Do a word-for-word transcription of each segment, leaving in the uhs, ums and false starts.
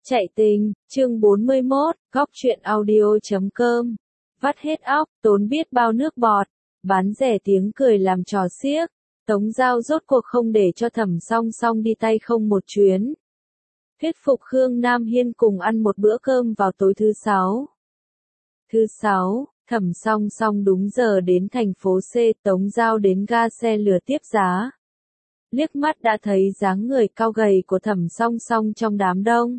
Chạy tình, chương bốn mươi mốt, góc truyện audio chấm com. Vắt hết óc, tốn biết bao nước bọt, bán rẻ tiếng cười làm trò xiếc. Tống Giao rốt cuộc không để cho Thẩm Song Song đi tay không một chuyến. Thuyết phục Khương Nam Hiên cùng ăn một bữa cơm vào tối thứ sáu. Thứ sáu, Thẩm Song Song đúng giờ đến thành phố C, Tống Giao đến ga xe lửa tiếp giá. Liếc mắt đã thấy dáng người cao gầy của Thẩm Song Song trong đám đông.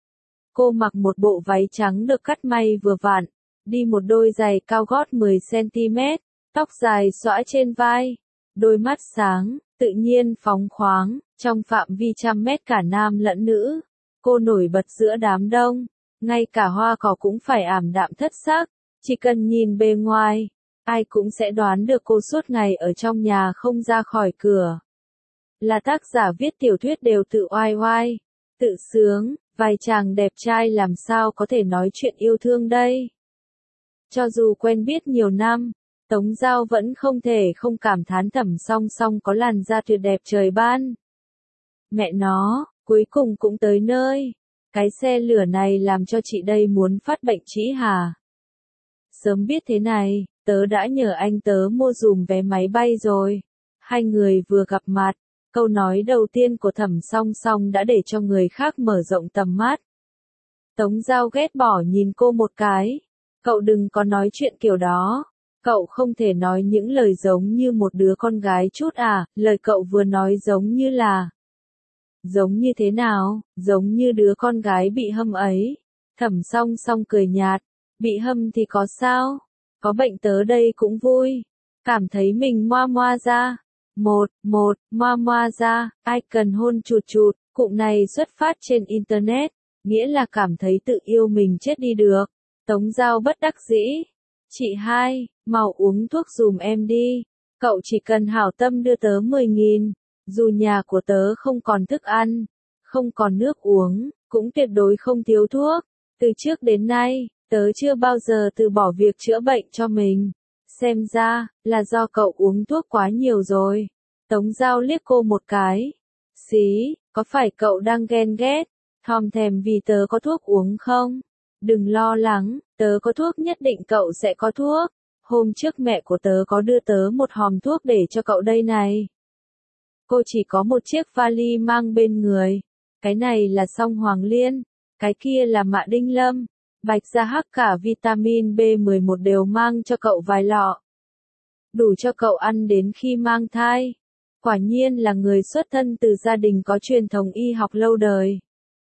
Cô mặc một bộ váy trắng được cắt may vừa vặn, đi một đôi giày cao gót mười xăng ti mét, tóc dài xõa trên vai, đôi mắt sáng, tự nhiên phóng khoáng, trong phạm vi trăm mét cả nam lẫn nữ. Cô nổi bật giữa đám đông, ngay cả hoa cỏ cũng phải ảm đạm thất sắc, chỉ cần nhìn bề ngoài, ai cũng sẽ đoán được cô suốt ngày ở trong nhà không ra khỏi cửa. Là tác giả viết tiểu thuyết đều tự oai oai, tự sướng. Vài chàng đẹp trai làm sao có thể nói chuyện yêu thương đây? Cho dù quen biết nhiều năm, Tống Giao vẫn không thể không cảm thán Thẩm Song Song có làn da tuyệt đẹp trời ban. Mẹ nó, cuối cùng cũng tới nơi. Cái xe lửa này làm cho chị đây muốn phát bệnh trĩ hả? Sớm biết thế này, tớ đã nhờ anh tớ mua dùm vé máy bay rồi. Hai người vừa gặp mặt. Câu nói đầu tiên của Thẩm Song Song đã để cho người khác mở rộng tầm mắt. Tống Giao ghét bỏ nhìn cô một cái. Cậu đừng có nói chuyện kiểu đó. Cậu không thể nói những lời giống như một đứa con gái chút à, lời cậu vừa nói giống như là... Giống như thế nào, giống như đứa con gái bị hâm ấy. Thẩm Song Song cười nhạt, bị hâm thì có sao? Có bệnh tớ đây cũng vui. Cảm thấy mình moa moa ra. Một, một, moa moa ra, ai cần hôn chụt chụt, cụm này xuất phát trên Internet, nghĩa là cảm thấy tự yêu mình chết đi được. Tống Giao bất đắc dĩ. Chị hai, mau uống thuốc dùm em đi, cậu chỉ cần hảo tâm đưa tớ mười nghìn, dù nhà của tớ không còn thức ăn, không còn nước uống, cũng tuyệt đối không thiếu thuốc. Từ trước đến nay, tớ chưa bao giờ từ bỏ việc chữa bệnh cho mình. Xem ra, là do cậu uống thuốc quá nhiều rồi. Tống Giao liếc cô một cái. Xí, có phải cậu đang ghen ghét, thòm thèm vì tớ có thuốc uống không? Đừng lo lắng, tớ có thuốc nhất định cậu sẽ có thuốc. Hôm trước mẹ của tớ có đưa tớ một hòm thuốc để cho cậu đây này. Cô chỉ có một chiếc vali mang bên người. Cái này là song hoàng liên, cái kia là mạ đinh lâm. Bạch gia hắc cả vitamin B mười một đều mang cho cậu vài lọ. Đủ cho cậu ăn đến khi mang thai. Quả nhiên là người xuất thân từ gia đình có truyền thống y học lâu đời.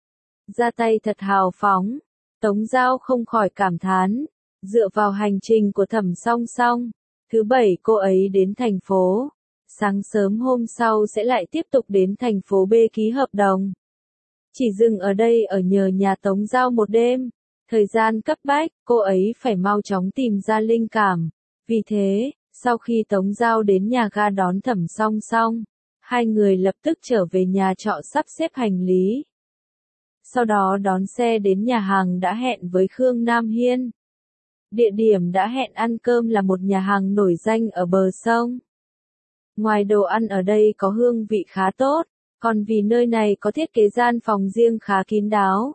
Ra tay thật hào phóng. Tống Giao không khỏi cảm thán. Dựa vào hành trình của Thẩm Song Song, thứ bảy cô ấy đến thành phố. Sáng sớm hôm sau sẽ lại tiếp tục đến thành phố B ký hợp đồng. Chỉ dừng ở đây ở nhờ nhà Tống Giao một đêm. Thời gian cấp bách, cô ấy phải mau chóng tìm ra linh cảm. Vì thế, sau khi Tống Giao đến nhà ga đón Thẩm Song Song, hai người lập tức trở về nhà trọ sắp xếp hành lý. Sau đó đón xe đến nhà hàng đã hẹn với Khương Nam Hiên. Địa điểm đã hẹn ăn cơm là một nhà hàng nổi danh ở bờ sông. Ngoài đồ ăn ở đây có hương vị khá tốt, còn vì nơi này có thiết kế gian phòng riêng khá kín đáo.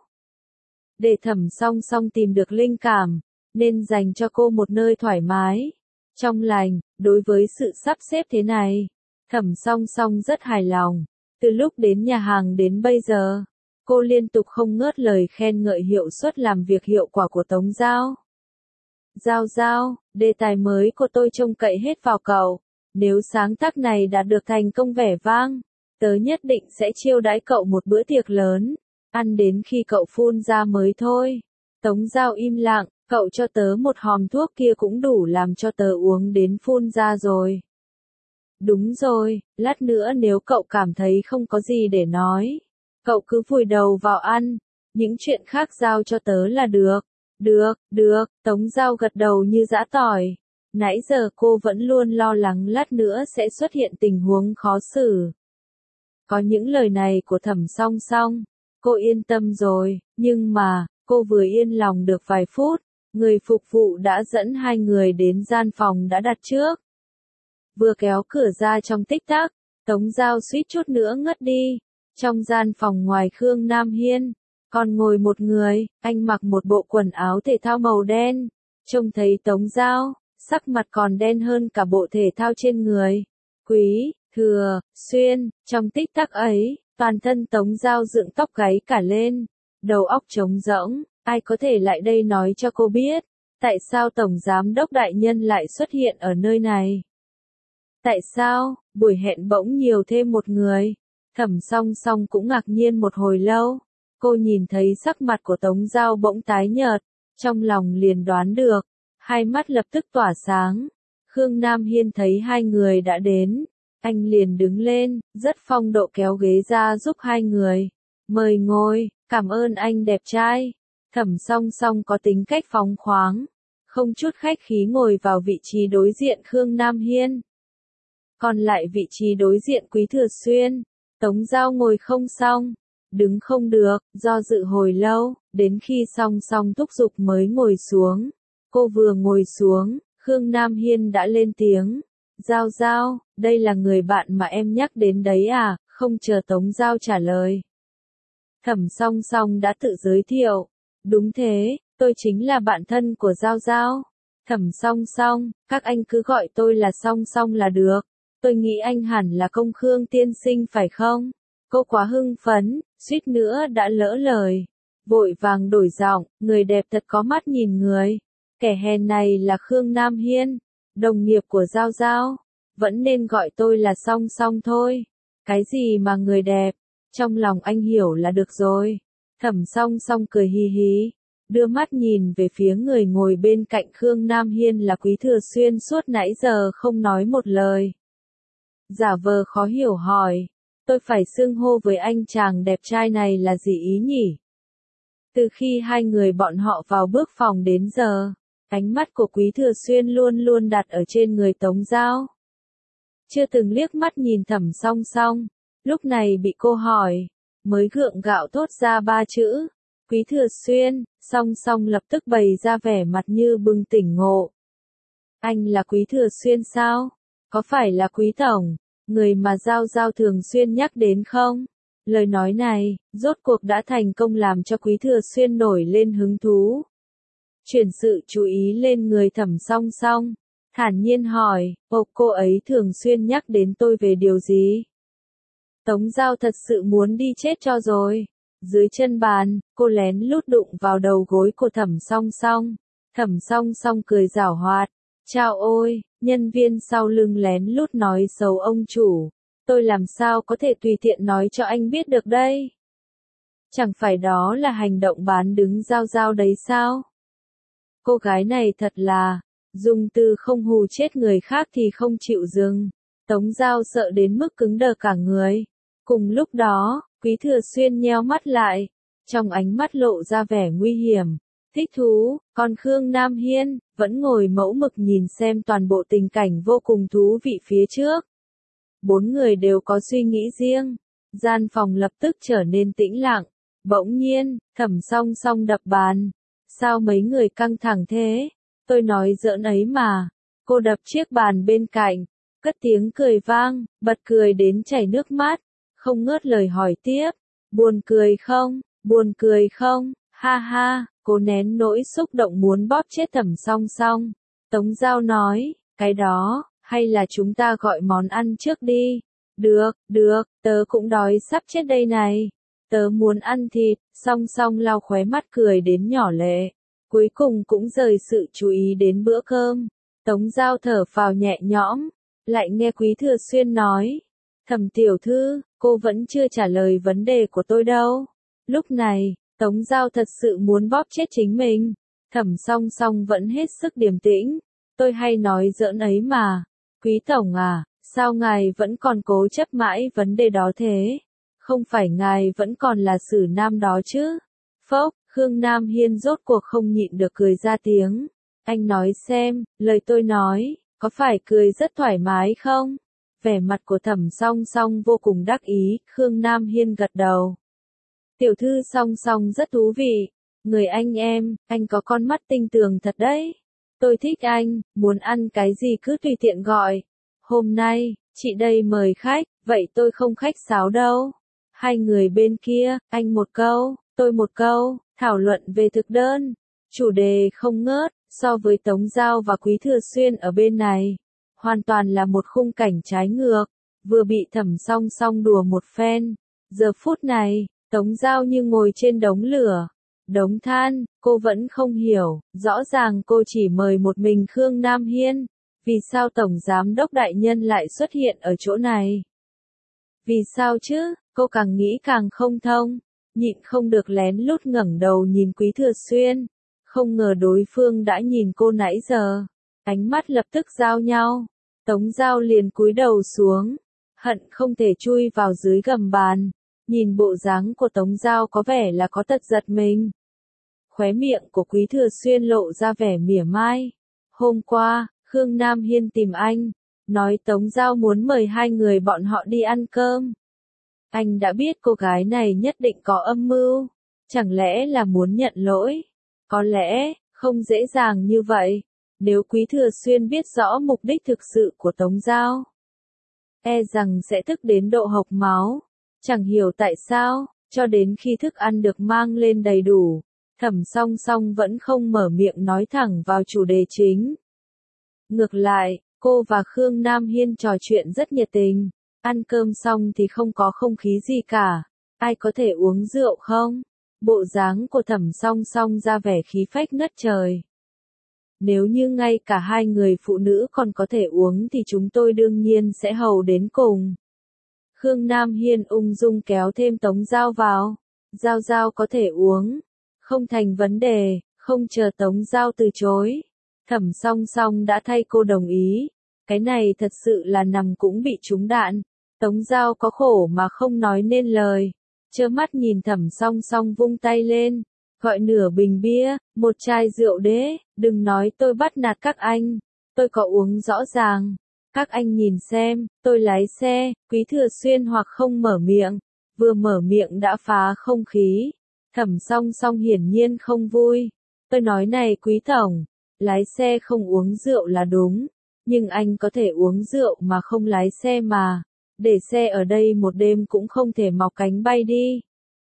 Để Thẩm Song Song tìm được linh cảm, nên dành cho cô một nơi thoải mái, trong lành. Đối với sự sắp xếp thế này, Thẩm Song Song rất hài lòng. Từ lúc đến nhà hàng đến bây giờ, cô liên tục không ngớt lời khen ngợi hiệu suất làm việc hiệu quả của Tống Giao. Giao Giao, đề tài mới của tôi trông cậy hết vào cậu. Nếu sáng tác này đạt được thành công vẻ vang, tớ nhất định sẽ chiêu đãi cậu một bữa tiệc lớn. Ăn đến khi cậu phun ra mới thôi. Tống Giao im lặng, cậu cho tớ một hòm thuốc kia cũng đủ làm cho tớ uống đến phun ra rồi. Đúng rồi, lát nữa nếu cậu cảm thấy không có gì để nói, cậu cứ vùi đầu vào ăn, những chuyện khác giao cho tớ là được. Được, được, Tống Giao gật đầu như giã tỏi. Nãy giờ cô vẫn luôn lo lắng lát nữa sẽ xuất hiện tình huống khó xử. Có những lời này của Thẩm Song Song, cô yên tâm rồi, nhưng mà, cô vừa yên lòng được vài phút, người phục vụ đã dẫn hai người đến gian phòng đã đặt trước. Vừa kéo cửa ra trong tích tắc, Tống Giao suýt chút nữa ngất đi. Trong gian phòng ngoài Khương Nam Hiên, Còn ngồi một người, anh mặc một bộ quần áo thể thao màu đen. Trông thấy Tống Giao, sắc mặt còn đen hơn cả bộ thể thao trên người. Quý, Thừa, Xuyên, trong tích tắc ấy, toàn thân Tống Giao dựng tóc gáy cả lên. Đầu óc trống rỗng, ai có thể lại đây nói cho cô biết, tại sao Tổng Giám đốc đại nhân lại xuất hiện ở nơi này? Tại sao, buổi hẹn bỗng nhiều thêm một người? Thẩm Song Song cũng ngạc nhiên một hồi lâu. Cô nhìn thấy sắc mặt của Tống Giao bỗng tái nhợt, trong lòng liền đoán được, hai mắt lập tức tỏa sáng. Khương Nam Hiên thấy hai người đã đến, anh liền đứng lên, rất phong độ kéo ghế ra giúp hai người. Mời ngồi, cảm ơn anh đẹp trai. Thẩm Song Song có tính cách phóng khoáng, không chút khách khí ngồi vào vị trí đối diện Khương Nam Hiên. Còn lại vị trí đối diện Quý Thừa Xuyên, Tống Giao ngồi không xong, đứng không được, do dự hồi lâu, đến khi Song Song thúc giục mới ngồi xuống. Cô vừa ngồi xuống, Khương Nam Hiên đã lên tiếng. Giao Giao, đây là người bạn mà em nhắc đến đấy à? Không chờ Tống Giao trả lời, Thẩm Song Song đã tự giới thiệu. Đúng thế, tôi chính là bạn thân của Giao Giao. Thẩm Song Song, các anh cứ gọi tôi là Song Song là được. Tôi nghĩ anh hẳn là Công Khương tiên sinh phải không? Cô quá hưng phấn, suýt nữa đã lỡ lời. Vội vàng đổi giọng, người đẹp thật có mắt nhìn người. Kẻ hèn này là Khương Nam Hiên, đồng nghiệp của Giao Giao. Vẫn nên gọi tôi là Song Song thôi. Cái gì mà người đẹp, trong lòng anh hiểu là được rồi. Thẩm Song Song cười hì hì, đưa mắt nhìn về phía người ngồi bên cạnh Khương Nam Hiên là Quý Thừa Xuyên suốt nãy giờ không nói một lời. Giả vờ khó hiểu hỏi, tôi phải xưng hô với anh chàng đẹp trai này là gì ý nhỉ? Từ khi hai người bọn họ vào bước phòng đến giờ, ánh mắt của Quý Thừa Xuyên luôn luôn đặt ở trên người Tống Giao. Chưa từng liếc mắt nhìn Thẩm Song Song, lúc này bị cô hỏi, mới gượng gạo thốt ra ba chữ. Quý Thừa Xuyên, Song Song lập tức bày ra vẻ mặt như bừng tỉnh ngộ. Anh là Quý Thừa Xuyên sao? Có phải là Quý Tổng, người mà Giao Giao thường xuyên nhắc đến không? Lời nói này, rốt cuộc đã thành công làm cho Quý Thừa Xuyên nổi lên hứng thú. Chuyển sự chú ý lên người Thẩm Song Song, thản nhiên hỏi, ồ, cô ấy thường xuyên nhắc đến tôi về điều gì? Tống Giao thật sự muốn đi chết cho rồi. Dưới chân bàn, cô lén lút đụng vào đầu gối của Thẩm Song Song. Thẩm Song Song cười giảo hoạt. Chao ôi, nhân viên sau lưng lén lút nói xấu ông chủ. Tôi làm sao có thể tùy tiện nói cho anh biết được đây? Chẳng phải đó là hành động bán đứng Giao Giao đấy sao? Cô gái này thật là, dùng từ không hù chết người khác thì không chịu dừng. Tống Giao sợ đến mức cứng đờ cả người. Cùng lúc đó, Quý Thừa Xuyên nheo mắt lại, trong ánh mắt lộ ra vẻ nguy hiểm, thích thú, còn Khương Nam Hiên vẫn ngồi mẫu mực nhìn xem toàn bộ tình cảnh vô cùng thú vị phía trước. Bốn người đều có suy nghĩ riêng, gian phòng lập tức trở nên tĩnh lặng. Bỗng nhiên, Thẩm Song Song đập bàn. Sao mấy người căng thẳng thế? Tôi nói giỡn ấy mà. Cô đập chiếc bàn bên cạnh, cất tiếng cười vang, bật cười đến chảy nước mắt, không ngớt lời hỏi tiếp. Buồn cười không? Buồn cười không? Ha ha, cô nén nỗi xúc động muốn bóp chết Thẩm Song Song. Tống Giao nói, cái đó, hay là chúng ta gọi món ăn trước đi? Được, được, tớ cũng đói sắp chết đây này. Tớ muốn ăn thịt. Song Song lau khóe mắt cười đến nhỏ lệ. Cuối cùng cũng rời sự chú ý đến bữa cơm. Tống Giao thở phào nhẹ nhõm, lại nghe Quý Thừa Xuyên nói. Thẩm tiểu thư, cô vẫn chưa trả lời vấn đề của tôi đâu. Lúc này, Tống Giao thật sự muốn bóp chết chính mình. Thẩm Song Song vẫn hết sức điềm tĩnh. Tôi hay nói giỡn ấy mà. Quý Tổng à, sao ngài vẫn còn cố chấp mãi vấn đề đó thế? Không phải ngài vẫn còn là Sử Nam đó chứ? Phốc, Khương Nam Hiên rốt cuộc không nhịn được cười ra tiếng. Anh nói xem, lời tôi nói, có phải cười rất thoải mái không? Vẻ mặt của Thẩm Song Song vô cùng đắc ý, Khương Nam Hiên gật đầu. Tiểu thư Song Song rất thú vị. Người anh em, anh có con mắt tinh tường thật đấy. Tôi thích anh, muốn ăn cái gì cứ tùy tiện gọi. Hôm nay, chị đây mời khách, vậy tôi không khách sáo đâu. Hai người bên kia, anh một câu, tôi một câu, thảo luận về thực đơn, chủ đề không ngớt, so với Tống Giao và Quý Thừa Xuyên ở bên này, hoàn toàn là một khung cảnh trái ngược, vừa bị Thẩm Song Song đùa một phen, giờ phút này, Tống Giao như ngồi trên đống lửa, đống than, cô vẫn không hiểu, rõ ràng cô chỉ mời một mình Khương Nam Hiên, vì sao Tổng Giám đốc đại nhân lại xuất hiện ở chỗ này? Vì sao chứ, cô càng nghĩ càng không thông, nhịn không được lén lút ngẩng đầu nhìn Quý Thừa Xuyên, không ngờ đối phương đã nhìn cô nãy giờ, ánh mắt lập tức giao nhau, Tống Giao liền cúi đầu xuống, hận không thể chui vào dưới gầm bàn, nhìn bộ dáng của Tống Giao có vẻ là có tật giật mình. Khóe miệng của Quý Thừa Xuyên lộ ra vẻ mỉa mai, hôm qua, Khương Nam Hiên tìm anh, nói Tống Giao muốn mời hai người bọn họ đi ăn cơm. Anh đã biết cô gái này nhất định có âm mưu, chẳng lẽ là muốn nhận lỗi? Có lẽ, không dễ dàng như vậy, nếu Quý Thừa Xuyên biết rõ mục đích thực sự của Tống Giao. E rằng sẽ tức đến độ hộc máu, chẳng hiểu tại sao, cho đến khi thức ăn được mang lên đầy đủ, Thẩm Song Song vẫn không mở miệng nói thẳng vào chủ đề chính. Ngược lại, cô và Khương Nam Hiên trò chuyện rất nhiệt tình, ăn cơm xong thì không có không khí gì cả, ai có thể uống rượu không? Bộ dáng của Thẩm Song Song ra vẻ khí phách ngất trời. Nếu như ngay cả hai người phụ nữ còn có thể uống thì chúng tôi đương nhiên sẽ hầu đến cùng. Khương Nam Hiên ung dung kéo thêm Tống Giao vào, Giao Giao có thể uống, không thành vấn đề, không chờ Tống Giao từ chối. Thẩm Song Song đã thay cô đồng ý, cái này thật sự là nằm cũng bị trúng đạn. Tống Giao có khổ mà không nói nên lời, trơ mắt nhìn Thẩm Song Song vung tay lên, gọi nửa bình bia, một chai rượu đế, đừng nói tôi bắt nạt các anh, tôi có uống rõ ràng. Các anh nhìn xem, tôi lái xe, Quý Thừa Xuyên hoặc không mở miệng, vừa mở miệng đã phá không khí. Thẩm Song Song hiển nhiên không vui. Tôi nói này Quý Tổng, lái xe không uống rượu là đúng, nhưng anh có thể uống rượu mà không lái xe mà, để xe ở đây một đêm cũng không thể mọc cánh bay đi.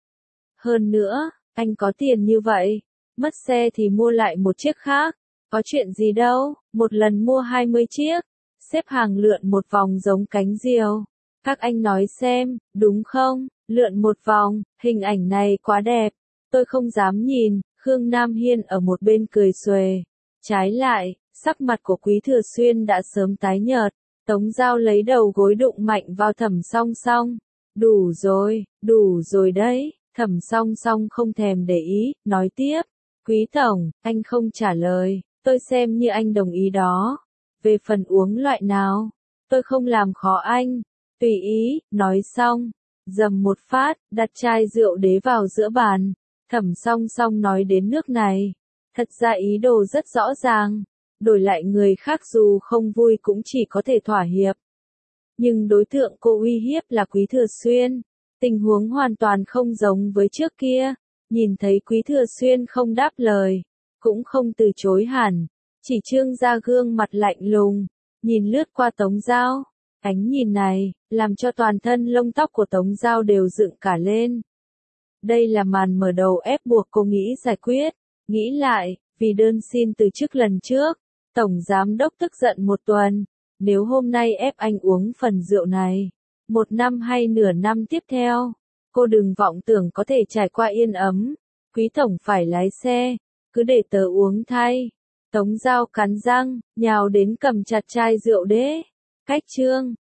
Hơn nữa, anh có tiền như vậy, mất xe thì mua lại một chiếc khác, có chuyện gì đâu, một lần mua hai mươi chiếc, xếp hàng lượn một vòng giống cánh diều. Các anh nói xem, đúng không, lượn một vòng, hình ảnh này quá đẹp, tôi không dám nhìn. Khương Nam Hiên ở một bên cười xuề. Trái lại, sắc mặt của Quý Thừa Xuyên đã sớm tái nhợt, Tống Giao lấy đầu gối đụng mạnh vào Thẩm Song Song. Đủ rồi, đủ rồi đấy, Thẩm Song Song không thèm để ý, nói tiếp. Quý Tổng, anh không trả lời, tôi xem như anh đồng ý đó. Về phần uống loại nào, tôi không làm khó anh, tùy ý, nói xong, dầm một phát, đặt chai rượu đế vào giữa bàn. Thẩm Song Song nói đến nước này, thật ra ý đồ rất rõ ràng, đổi lại người khác dù không vui cũng chỉ có thể thỏa hiệp. Nhưng đối tượng cô uy hiếp là Quý Thừa Xuyên, tình huống hoàn toàn không giống với trước kia, nhìn thấy Quý Thừa Xuyên không đáp lời, cũng không từ chối hẳn, chỉ trương ra gương mặt lạnh lùng, nhìn lướt qua Tống Giao, ánh nhìn này, làm cho toàn thân lông tóc của Tống Giao đều dựng cả lên. Đây là màn mở đầu ép buộc cô nghĩ giải quyết, nghĩ lại, vì đơn xin từ chức lần trước, Tổng Giám đốc tức giận một tuần, nếu hôm nay ép anh uống phần rượu này, một năm hay nửa năm tiếp theo, cô đừng vọng tưởng có thể trải qua yên ấm, Quý Tổng phải lái xe, cứ để tớ uống thay. Tống Giao cắn răng, nhào đến cầm chặt chai rượu đế, cách chương.